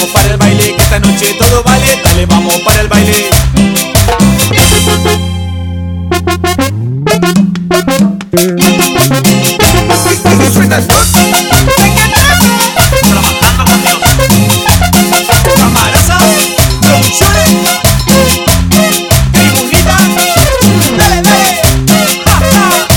vamos para el baile, que esta noche todo vale. Dale, vamos para el baile. Suena el dos. Trabajando con Dios. Camaraza, producciones, tribunita, dale, dale, ja, ja.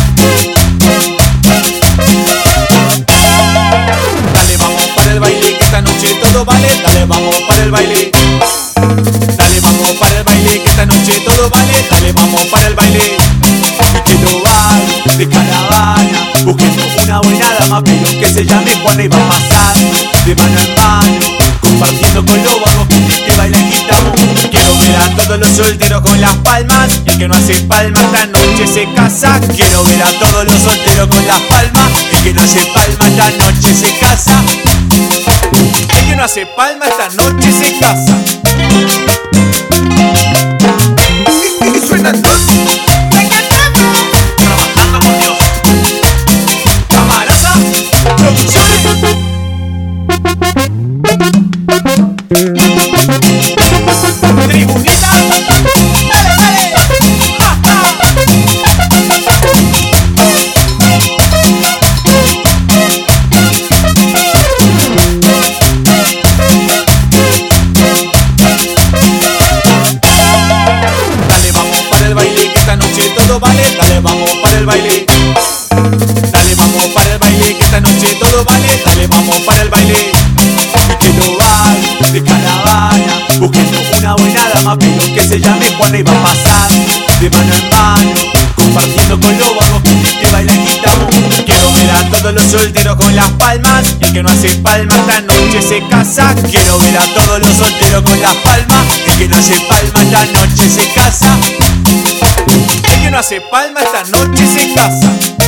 Dale, vamos para el baile, que esta noche todo vale. Dale, vamos para el baile. Dale, vamos para el baile, que esta noche todo vale. Dale, vamos para el baile. Y que lo va de caravana, busquemos una buena dama, pero que se llame Juana, y va pasando de mano en mano, compartiendo con los vagos que bailan gitano. Quiero ver a todos los solteros con las palmas, y el que no hace palmas esta noche se casa. Quiero ver a todos los solteros con las palmas, el que no hace palmas esta noche se casa. El que no hace palmas esta noche se casa. Suena el dos. Trabajando con Dios. Camaraza, producciones, tribunita, dale, dale, ja, ja. Dale, vamos para el baile, que esta noche todo vale. Dale, vamos para el baile. Dale, vamos para el baile, que esta noche todo vale. Dale, vamos para el baile. Y que lo va de caravana, busquemos una buena dama, pero que se llame Juana, y va pasando de mano en mano, compartiendo con los vagos que bailan gitano. Quiero ver a todos los solteros con las palmas, y el que no hace palmas esta noche se casa. Quiero ver a todos los solteros con las palmas, el que no hace palmas esta noche se casa. El que no hace palmas esta noche se casa.